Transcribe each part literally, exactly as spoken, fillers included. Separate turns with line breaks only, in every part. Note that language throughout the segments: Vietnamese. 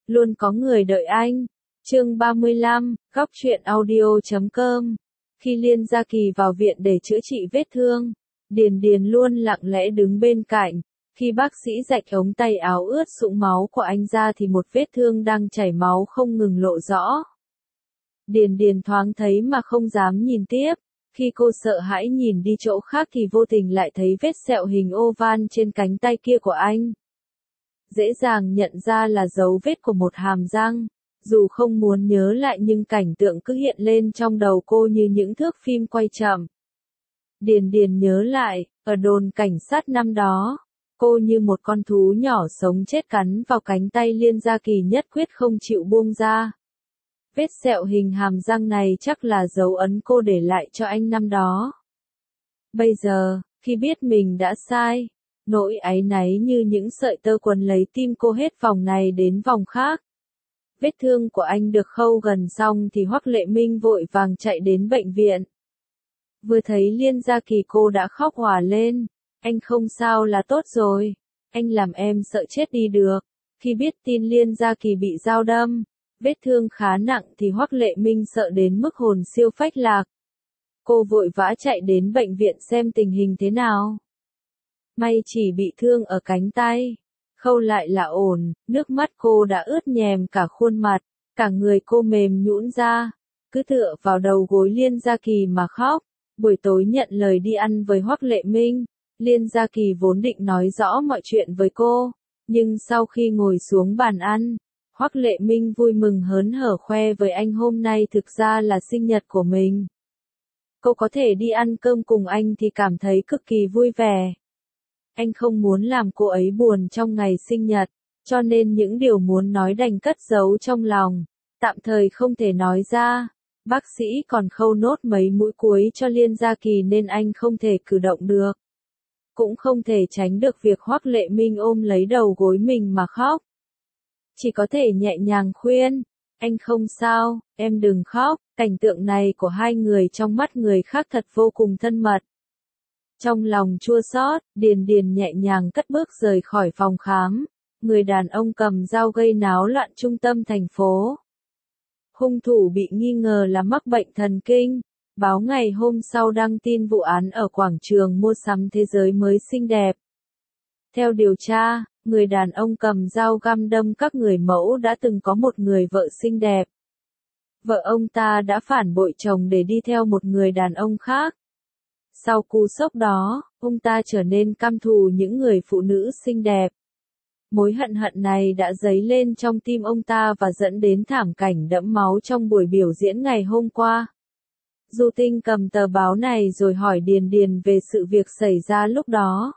luôn có người đợi anh. Chương ba mươi lăm, góc truyện audio chấm com. Khi Liên Gia Kỳ vào viện để chữa trị vết thương, Điền Điền luôn lặng lẽ đứng bên cạnh. Khi bác sĩ rạch ống tay áo ướt sũng máu của anh ra thì một vết thương đang chảy máu không ngừng lộ rõ. Điền Điền thoáng thấy mà không dám nhìn tiếp. Khi cô sợ hãi nhìn đi chỗ khác thì vô tình lại thấy vết sẹo hình oval trên cánh tay kia của anh. Dễ dàng nhận ra là dấu vết của một hàm răng. Dù không muốn nhớ lại nhưng cảnh tượng cứ hiện lên trong đầu cô như những thước phim quay chậm. Điền Điền nhớ lại, ở đồn cảnh sát năm đó, cô như một con thú nhỏ sống chết cắn vào cánh tay Liên Gia Kỳ nhất quyết không chịu buông ra. Vết sẹo hình hàm răng này chắc là dấu ấn cô để lại cho anh năm đó. Bây giờ, khi biết mình đã sai, nỗi áy náy như những sợi tơ quấn lấy tim cô hết vòng này đến vòng khác. Vết thương của anh được khâu gần xong thì Hoắc Lệ Minh vội vàng chạy đến bệnh viện. Vừa thấy Liên Gia Kỳ cô đã khóc òa lên. Anh không sao là tốt rồi. Anh làm em sợ chết đi được. Khi biết tin Liên Gia Kỳ bị dao đâm, vết thương khá nặng thì Hoắc Lệ Minh sợ đến mức hồn siêu phách lạc. Cô vội vã chạy đến bệnh viện xem tình hình thế nào. May chỉ bị thương ở cánh tay. Khâu lại là ổn, nước mắt cô đã ướt nhèm cả khuôn mặt, cả người cô mềm nhũn ra, cứ tựa vào đầu gối Liên Gia Kỳ mà khóc. Buổi tối nhận lời đi ăn với Hoắc Lệ Minh, Liên Gia Kỳ vốn định nói rõ mọi chuyện với cô, nhưng sau khi ngồi xuống bàn ăn, Hoắc Lệ Minh vui mừng hớn hở khoe với anh hôm nay thực ra là sinh nhật của mình. Cô có thể đi ăn cơm cùng anh thì cảm thấy cực kỳ vui vẻ. Anh không muốn làm cô ấy buồn trong ngày sinh nhật, cho nên những điều muốn nói đành cất giấu trong lòng, tạm thời không thể nói ra. Bác sĩ còn khâu nốt mấy mũi cuối cho Liên Gia Kỳ nên anh không thể cử động được. Cũng không thể tránh được việc Hoắc Lệ Minh ôm lấy đầu gối mình mà khóc. Chỉ có thể nhẹ nhàng khuyên, anh không sao, em đừng khóc. Cảnh tượng này của hai người trong mắt người khác thật vô cùng thân mật. Trong lòng chua xót, Điền Điền nhẹ nhàng cất bước rời khỏi phòng khám. Người đàn ông cầm dao gây náo loạn trung tâm thành phố. Hung thủ bị nghi ngờ là mắc bệnh thần kinh. Báo ngày hôm sau đăng tin vụ án ở quảng trường mua sắm thế giới mới xinh đẹp. Theo điều tra, người đàn ông cầm dao găm đâm các người mẫu đã từng có một người vợ xinh đẹp. Vợ ông ta đã phản bội chồng để đi theo một người đàn ông khác. Sau cú sốc đó, ông ta trở nên căm thù những người phụ nữ xinh đẹp. Mối hận hận này đã dấy lên trong tim ông ta và dẫn đến thảm cảnh đẫm máu trong buổi biểu diễn ngày hôm qua. Du Tinh cầm tờ báo này rồi hỏi Điền Điền về sự việc xảy ra lúc đó.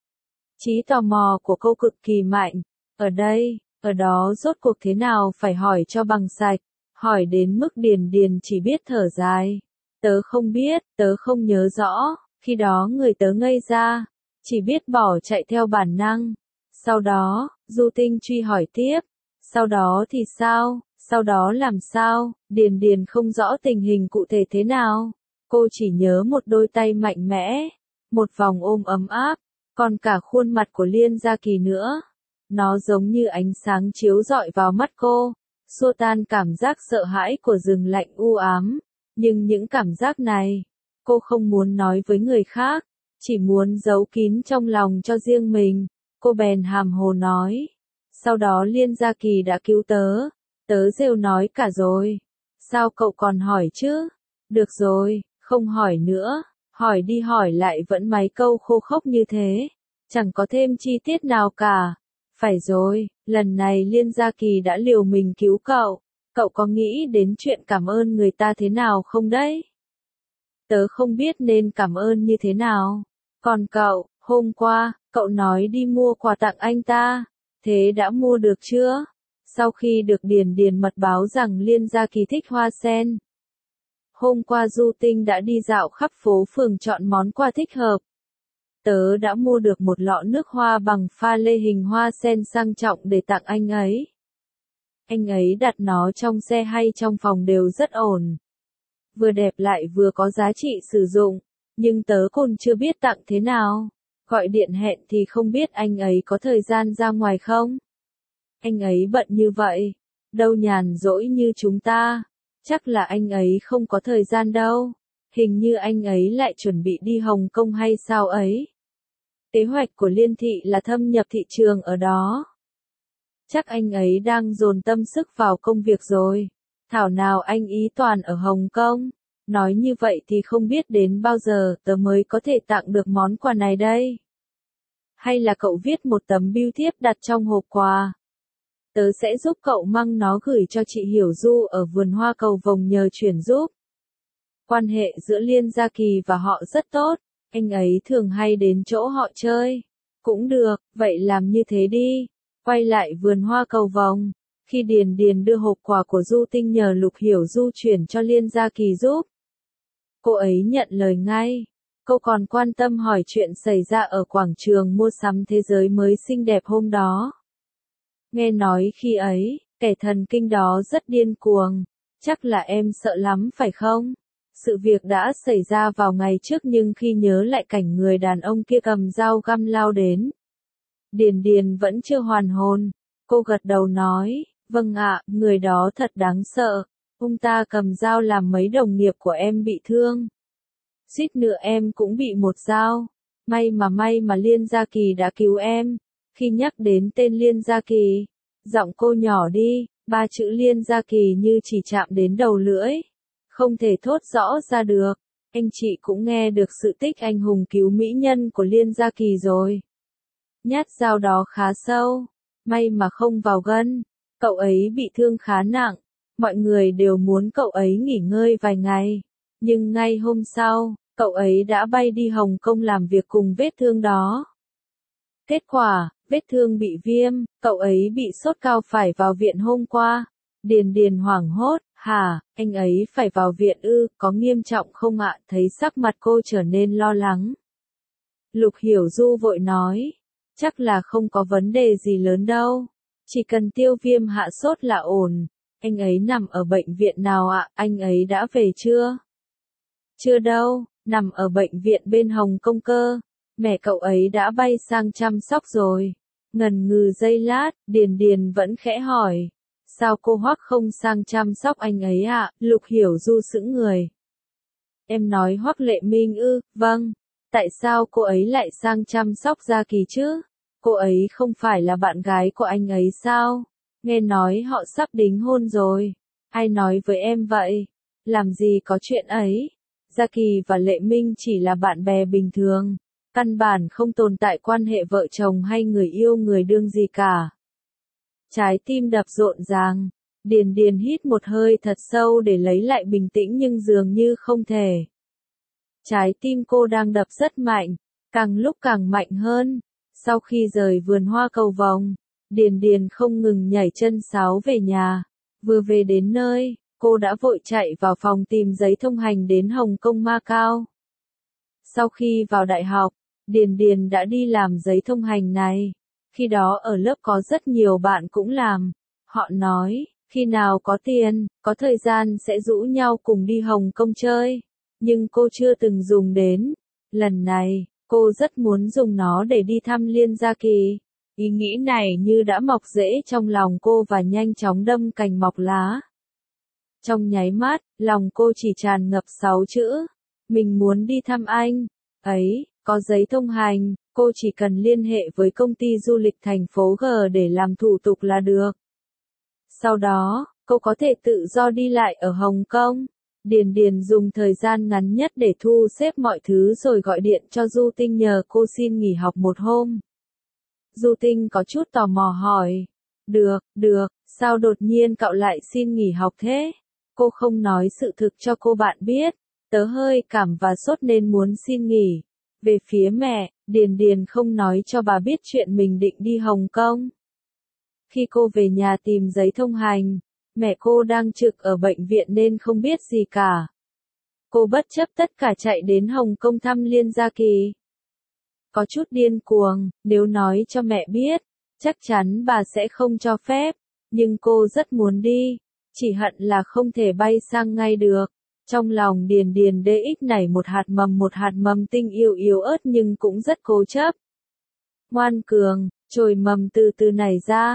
Trí tò mò của cô cực kỳ mạnh. Ở đây, ở đó rốt cuộc thế nào phải hỏi cho bằng sạch. Hỏi đến mức Điền Điền chỉ biết thở dài. Tớ không biết, tớ không nhớ rõ. Khi đó người tớ ngây ra. Chỉ biết bỏ chạy theo bản năng. Sau đó, Du Tinh truy hỏi tiếp. Sau đó thì sao? Sau đó làm sao? Điền Điền không rõ tình hình cụ thể thế nào. Cô chỉ nhớ một đôi tay mạnh mẽ. Một vòng ôm ấm áp. Còn cả khuôn mặt của Liên Gia Kỳ nữa. Nó giống như ánh sáng chiếu rọi vào mắt cô. Xua tan cảm giác sợ hãi của rừng lạnh u ám. Nhưng những cảm giác này, cô không muốn nói với người khác. Chỉ muốn giấu kín trong lòng cho riêng mình. Cô bèn hàm hồ nói. Sau đó Liên Gia Kỳ đã cứu tớ. Tớ rêu nói cả rồi. Sao cậu còn hỏi chứ? Được rồi, không hỏi nữa. Hỏi đi hỏi lại vẫn mấy câu khô khốc như thế. Chẳng có thêm chi tiết nào cả. Phải rồi, lần này Liên Gia Kỳ đã liều mình cứu cậu. Cậu có nghĩ đến chuyện cảm ơn người ta thế nào không đấy? Tớ không biết nên cảm ơn như thế nào. Còn cậu, hôm qua, cậu nói đi mua quà tặng anh ta. Thế đã mua được chưa? Sau khi được Điền Điền mật báo rằng Liên Gia Kỳ thích hoa sen. Hôm qua Du Tinh đã đi dạo khắp phố phường chọn món quà thích hợp. Tớ đã mua được một lọ nước hoa bằng pha lê hình hoa sen sang trọng để tặng anh ấy. Anh ấy đặt nó trong xe hay trong phòng đều rất ổn. Vừa đẹp lại vừa có giá trị sử dụng, nhưng tớ còn chưa biết tặng thế nào. Gọi điện hẹn thì không biết anh ấy có thời gian ra ngoài không? Anh ấy bận như vậy, đâu nhàn rỗi như chúng ta. Chắc là anh ấy không có thời gian đâu. Hình như anh ấy lại chuẩn bị đi Hồng Kông hay sao ấy. Kế hoạch của Liên Thị là thâm nhập thị trường ở đó. Chắc anh ấy đang dồn tâm sức vào công việc rồi. Thảo nào anh ý toàn ở Hồng Kông. Nói như vậy thì không biết đến bao giờ tớ mới có thể tặng được món quà này đây. Hay là cậu viết một tấm bưu thiếp đặt trong hộp quà. Tớ sẽ giúp cậu mang nó gửi cho chị Hiểu Du ở vườn hoa cầu vồng nhờ chuyển giúp. Quan hệ giữa Liên Gia Kỳ và họ rất tốt, anh ấy thường hay đến chỗ họ chơi. Cũng được, vậy làm như thế đi. Quay lại vườn hoa cầu vồng. Khi Điền Điền đưa hộp quà của Du Tinh nhờ Lục Hiểu Du chuyển cho Liên Gia Kỳ giúp. Cô ấy nhận lời ngay. Cô còn quan tâm hỏi chuyện xảy ra ở quảng trường mua sắm thế giới mới xinh đẹp hôm đó. Nghe nói khi ấy, kẻ thần kinh đó rất điên cuồng. Chắc là em sợ lắm phải không? Sự việc đã xảy ra vào ngày trước nhưng khi nhớ lại cảnh người đàn ông kia cầm dao găm lao đến. Điền Điền vẫn chưa hoàn hồn. Cô gật đầu nói, vâng ạ, người đó thật đáng sợ. Ông ta cầm dao làm mấy đồng nghiệp của em bị thương. Suýt nữa em cũng bị một dao. May mà may mà Liên Gia Kỳ đã cứu em. Khi nhắc đến tên Liên Gia Kỳ, giọng cô nhỏ đi, ba chữ Liên Gia Kỳ như chỉ chạm đến đầu lưỡi. Không thể thốt rõ ra được. Anh chị cũng nghe được sự tích anh hùng cứu mỹ nhân của Liên Gia Kỳ rồi. Nhát dao đó khá sâu. May mà không vào gân. Cậu ấy bị thương khá nặng. Mọi người đều muốn cậu ấy nghỉ ngơi vài ngày. Nhưng ngay hôm sau, cậu ấy đã bay đi Hồng Kông làm việc cùng vết thương đó. Kết quả, vết thương bị viêm, cậu ấy bị sốt cao phải vào viện hôm qua. Điền Điền hoảng hốt, hả, anh ấy phải vào viện ư, có nghiêm trọng không ạ? Thấy sắc mặt cô trở nên lo lắng. Lục Hiểu Du vội nói, chắc là không có vấn đề gì lớn đâu. Chỉ cần tiêu viêm hạ sốt là ổn. Anh ấy nằm ở bệnh viện nào ạ? Anh ấy đã về chưa? Chưa đâu, nằm ở bệnh viện bên Hồng Kông cơ. Mẹ cậu ấy đã bay sang chăm sóc rồi. Ngần ngừ giây lát, Điền Điền vẫn khẽ hỏi. Sao cô Hoắc không sang chăm sóc anh ấy ạ? Lục Hiểu Du sững người. Em nói Hoắc Lệ Minh ư? Vâng. Tại sao cô ấy lại sang chăm sóc Gia Kỳ chứ? Cô ấy không phải là bạn gái của anh ấy sao? Nghe nói họ sắp đính hôn rồi. Ai nói với em vậy? Làm gì có chuyện ấy? Gia Kỳ và Lệ Minh chỉ là bạn bè bình thường. Căn bản không tồn tại quan hệ vợ chồng hay người yêu người đương gì cả. Trái tim đập rộn ràng. Điền Điền hít một hơi thật sâu để lấy lại bình tĩnh nhưng dường như không thể. Trái tim cô đang đập rất mạnh, càng lúc càng mạnh hơn. Sau khi rời vườn hoa cầu vồng, Điền Điền không ngừng nhảy chân sáo về nhà. Vừa về đến nơi, cô đã vội chạy vào phòng tìm giấy thông hành đến Hồng Kông Macau. Sau khi vào đại học, Điền Điền đã đi làm giấy thông hành này. Khi đó ở lớp có rất nhiều bạn cũng làm. Họ nói, khi nào có tiền, có thời gian sẽ rủ nhau cùng đi Hồng Kông chơi. Nhưng cô chưa từng dùng đến. Lần này, cô rất muốn dùng nó để đi thăm Liên Gia Kỳ. Ý nghĩ này như đã mọc rễ trong lòng cô và nhanh chóng đâm cành mọc lá. Trong nháy mắt, lòng cô chỉ tràn ngập sáu chữ. Mình muốn đi thăm anh. Ấy, có giấy thông hành, cô chỉ cần liên hệ với công ty du lịch thành phố G để làm thủ tục là được. Sau đó, cô có thể tự do đi lại ở Hồng Kông. Điền Điền dùng thời gian ngắn nhất để thu xếp mọi thứ rồi gọi điện cho Du Tinh nhờ cô xin nghỉ học một hôm. Du Tinh có chút tò mò hỏi. Được, được, sao đột nhiên cậu lại xin nghỉ học thế? Cô không nói sự thực cho cô bạn biết. Tớ hơi cảm và sốt nên muốn xin nghỉ. Về phía mẹ, Điền Điền không nói cho bà biết chuyện mình định đi Hồng Kông. Khi cô về nhà tìm giấy thông hành, mẹ cô đang trực ở bệnh viện nên không biết gì cả. Cô bất chấp tất cả chạy đến Hồng Kông thăm Liên Gia Kỳ. Có chút điên cuồng, nếu nói cho mẹ biết, chắc chắn bà sẽ không cho phép. Nhưng cô rất muốn đi, chỉ hận là không thể bay sang ngay được. Trong lòng Điền Điền đê ích nảy một hạt mầm một hạt mầm tinh yêu yếu ớt nhưng cũng rất cố chấp. Ngoan cường, chồi mầm từ từ nảy ra.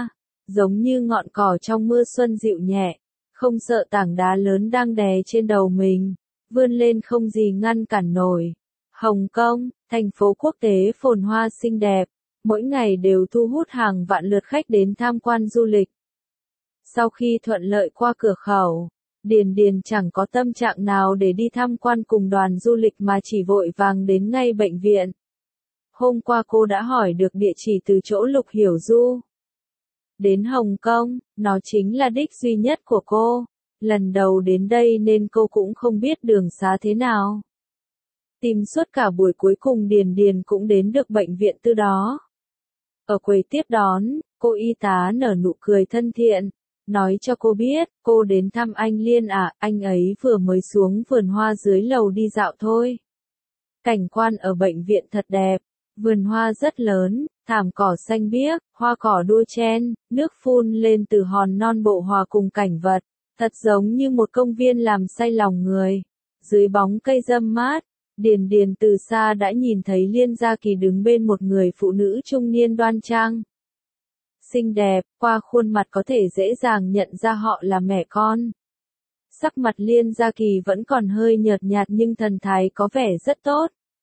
giống như ngọn cỏ trong mưa xuân dịu nhẹ, không sợ tảng đá lớn đang đè trên đầu mình, vươn lên không gì ngăn cản nổi. Hồng Kông, thành phố quốc tế phồn hoa xinh đẹp, mỗi ngày đều thu hút hàng vạn lượt khách đến tham quan du lịch. Sau khi thuận lợi qua cửa khẩu, Điền Điền chẳng có tâm trạng nào để đi tham quan cùng đoàn du lịch mà chỉ vội vàng đến ngay bệnh viện. Hôm qua cô đã hỏi được địa chỉ từ chỗ Lục Hiểu Du. Đến Hồng Kông, nó chính là đích duy nhất của cô. Lần đầu đến đây nên cô cũng không biết đường xá thế nào. Tìm suốt cả buổi cuối cùng Điền Điền cũng đến được bệnh viện tư đó. Ở quầy tiếp đón, cô y tá nở nụ cười thân thiện, nói cho cô biết, cô đến thăm anh Liên à, anh ấy vừa mới xuống vườn hoa dưới lầu đi dạo thôi. Cảnh quan ở bệnh viện thật đẹp, vườn hoa rất lớn, thảm cỏ xanh biếc, hoa cỏ đua chen, nước phun lên từ hòn non bộ hòa cùng cảnh vật, thật giống như một công viên làm say lòng người. Dưới bóng cây râm mát, Điền Điền từ xa đã nhìn thấy Liên Gia Kỳ đứng bên một người phụ nữ trung niên đoan trang. Xinh đẹp, qua khuôn mặt có thể dễ dàng nhận ra họ là mẹ con. Sắc mặt Liên Gia Kỳ vẫn còn hơi nhợt nhạt nhưng thần thái có vẻ rất tốt.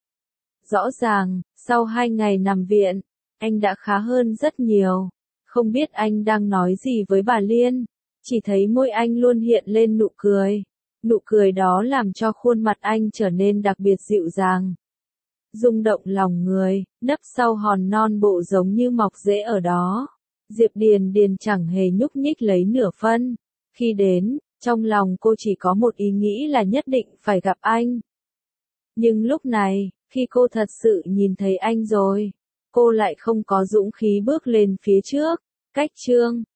Rõ ràng, sau hai ngày nằm viện, anh đã khá hơn rất nhiều. Không biết anh đang nói gì với bà Liên, chỉ thấy môi anh luôn hiện lên nụ cười. Nụ cười đó làm cho khuôn mặt anh trở nên đặc biệt dịu dàng. Rung động lòng người, nấp sau hòn non bộ giống như mọc rễ ở đó. Diệp Điền Điền chẳng hề nhúc nhích lấy nửa phân. Khi đến, trong lòng cô chỉ có một ý nghĩ là nhất định phải gặp anh. Nhưng lúc này, khi cô thật sự nhìn thấy anh rồi, cô lại không có dũng khí bước lên phía trước. Cách chương